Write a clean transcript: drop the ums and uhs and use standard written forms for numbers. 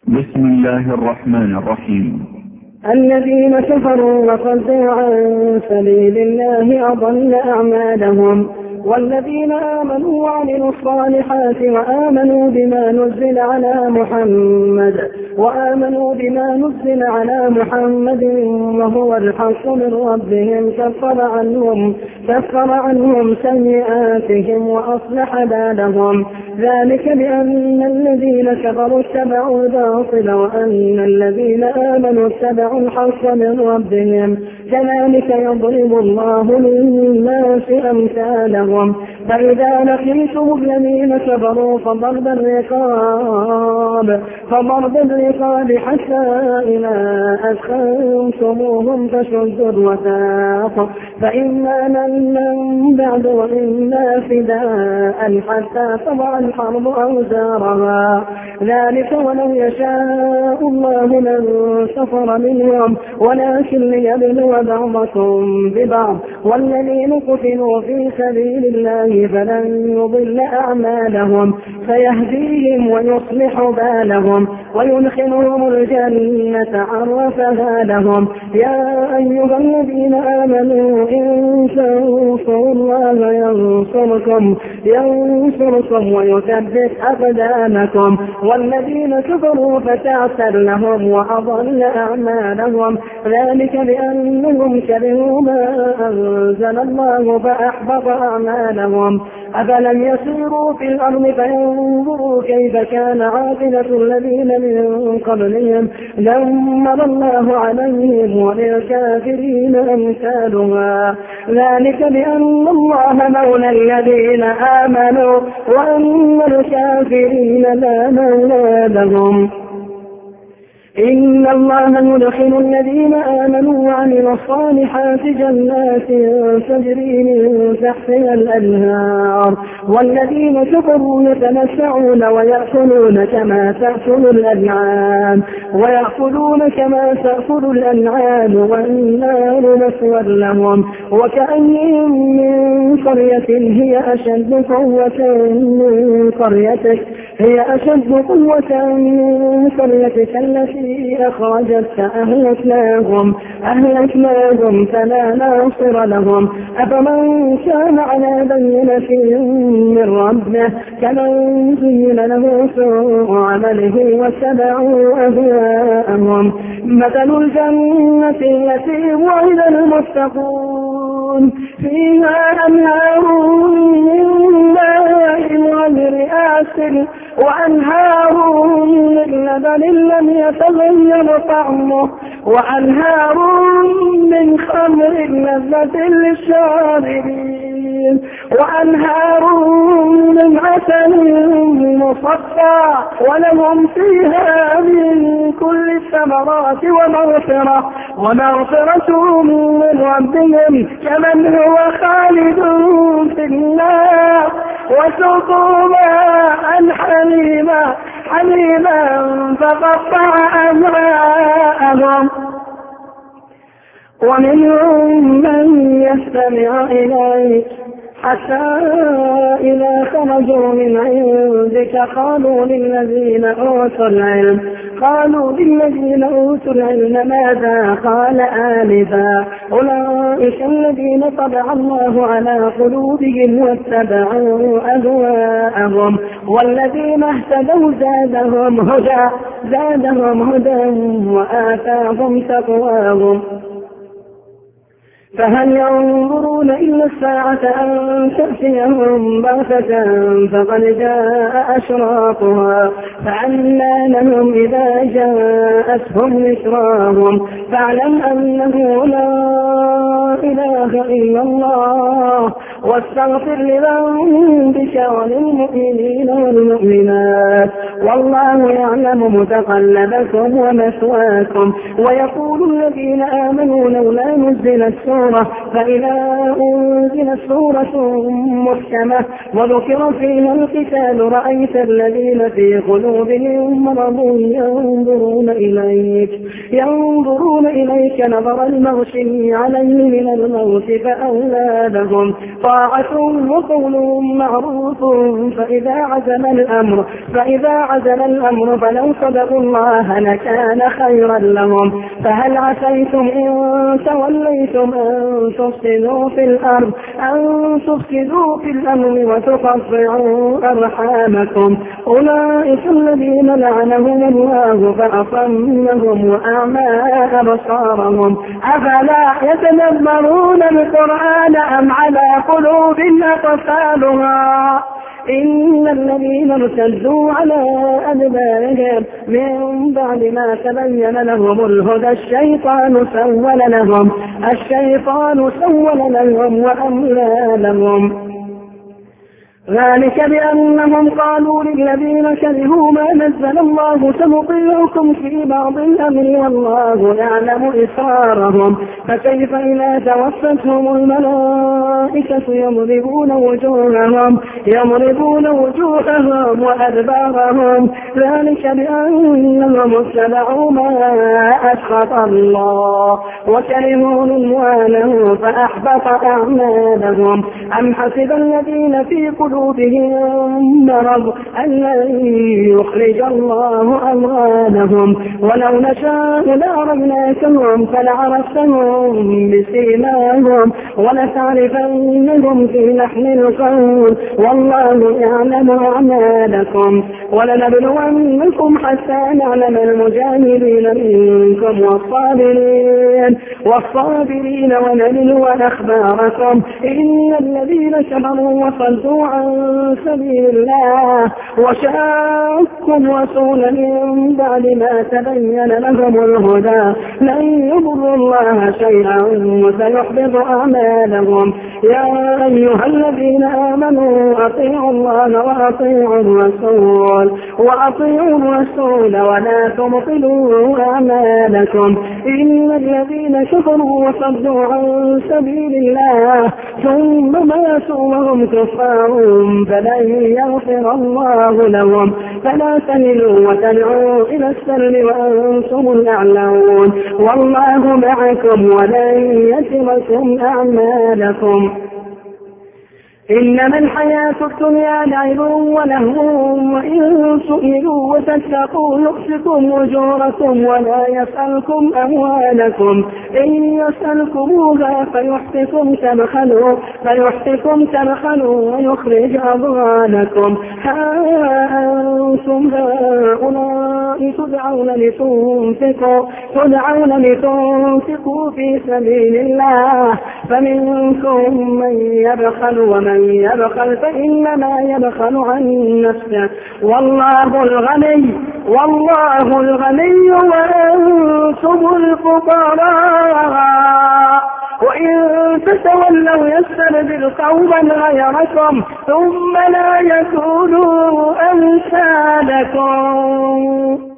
بسم الله الرحمن الرحيم. الذين كفروا وصدوا عن سبيل الله أضل أعمالهم، والذين آمنوا وعملوا الصالحات وآمنوا بما نزل على محمد وهو الحق من ربهم كفر عنهم سيئاتهم وأصلح بالهم، ذلك بأن الذين كفروا اتبعوا الباطل وأن الذين آمنوا اتبعوا الحق من ربهم، كذلك يضرب الله للناس أمثالهم. فإذا لقيتم الذين كفروا فضرب الرقاب حتى إذا أثخنتموهم فشدوا الوثاق، فإما منا بعد وإما فداء حتى تضع الحرب أوزارها، ذلك ولو يشاء الله لانتصر منهم ولكن ليبلو بعضكم ببعض، والذين قتلوا في سبيل الله فلن يضل أعمالهم فيهديهم ويصلح بالهم ويدخلهم الجنة عرفها لهم. يا أيها الذين آمنوا إن تنصروا الله ينصركم ويثبت أقدامكم، والذين كفروا فتعسر لهم وأضل أعمالهم، ذلك بأنهم كرهوا ما أنزل الله فأحبط أعمالهم. أفلم يسيروا في الأرض فينظروا كيف كان عاقبة الذين من قبلهم، دمر الله عليهم وللكافرين أمثالها، ذلك بأن الله مولى الذين آمنوا وأن الكافرين لا مولى لهم. إن الله يدخل الذين آمنوا وعملوا الصالحات جنات تجري من تحتها الأنهار، والذين كفروا يتمتعون ويأكلون كما تأكل الأنعام والنار مثوى لهم. وكأين من قرية هي أشد قوة من قريتك التي أخرجتك أهلكناهم فلا ناصر لهم. أفمن كان على بينة من ربه كمن زين له سوء عمله واتبعوا أهواءهم. مثل الجنة التي وعد المتقون فيها أنهار من ماء غير آسن وأنهار من لبن لم يتغير طعمه وأنهار من خمر لذة للشاربين وأنهار من عسل مصفى ولهم فيها من كل الثمرات ومغفرة من ربهم كمن هو خالد في النار وسقوا ماء حميما فقطع أمعاءهم. ومنهم من يستمع إليك حتى إذا خرجوا من عندك قالوا للذين أوتوا العلم ماذا قال آنفا أولئك الذين طبع الله على قلوبهم واتبعوا أهواءهم، والذين اهتدوا زادهم هدى وآتاهم تقواهم. فهل ينظرون إلا الساعة أن تأتيهم بغتة فقد جاء أشراطها فأنى لهم إذا جاءتهم ذكراهم. فاعلم أنه لا إله إلا الله واستغفر لذنبك وللمؤمنين والمؤمنات والله يعلم متقلبكم ومثواكم. ويقول الذين آمنوا لولا نزلت سورة، فإذا أنزلت سورة محكمة وذكر فيها القتال رأيت الذين في قلوبهم مرض ينظرون إليك نظر المغشي عليه من الموت فأولى لهم طاعة وقول معروف فإذا عزم الأمر فلو صدقوا الله لكان خيرا لهم فهل عسيتم إن توليتم أن تفسدوا في الأمر وتقطعوا أرحامكم أولئك الذين لعنهم الله فأصمهم وأعمى أبصارهم أفلا يتدبرون القرآن أم على قلوب أقفالها إن الذين ارتدوا على أدبارهم من بعد ما تبين لهم الهدى الشيطان سول لهم وأملى لهم ذلك بأنهم قالوا للذين كرهوا ما نزل الله سنطيعكم في بعض الأمر والله يعلم إسرارهم فكيف إذا توفتهم الملائكة يضربون وجوههم وأدبارهم ذلك بأنهم اتبعوا ما أسخط الله وكرهوا رضوانه فأحبط أعمالهم أم حسب الذين في قلوبهم مرض أن لن يخرج الله أموالهم ولو نشاء لأريناكهم فلعرفتهم بسيماهم ولتعرفنهم في لحن القول والله يعلم أعمالكم ولنبلونكم حتى نعلم المجاهدين منكم والصابرين ونبلو أخباركم إن الذين كفروا وصدوا عن سبيل الله وشاقوا الرسول من بعد ما تبين لهم الهدى لن يضروا الله شيئا وسيحبط أعمالهم يا أيها الذين آمنوا أطيعوا الله وأطيعوا الرسول ولا تبطلوا أعمالكم إن الذين كفروا وصدوا عن سبيل الله ثم ماتوا وهم كفار فلن يغفر الله لهم فلا تهنوا وتدعوا إلى السلم وأنتم الأعلون والله معكم ولن يتركم أعمالكم إنما الحياة الدنيا لعب ولهو وإن سئلوا وتتقوا يؤتكم أجوركم ولا يسألكم أموالكم إن يسألكموها فيحفكم تبخلوا ويخرج أضغانكم ها أنتم هؤلاء تدعون لتنفقوا في سبيل الله فمنكم من يبخل ومن يبخل فإنما يبخل عن نفسه والله الغني وأنتم الفقراء وإن تتولوا يستبدل قوما غيركم ثم لا يكونوا أمثالكم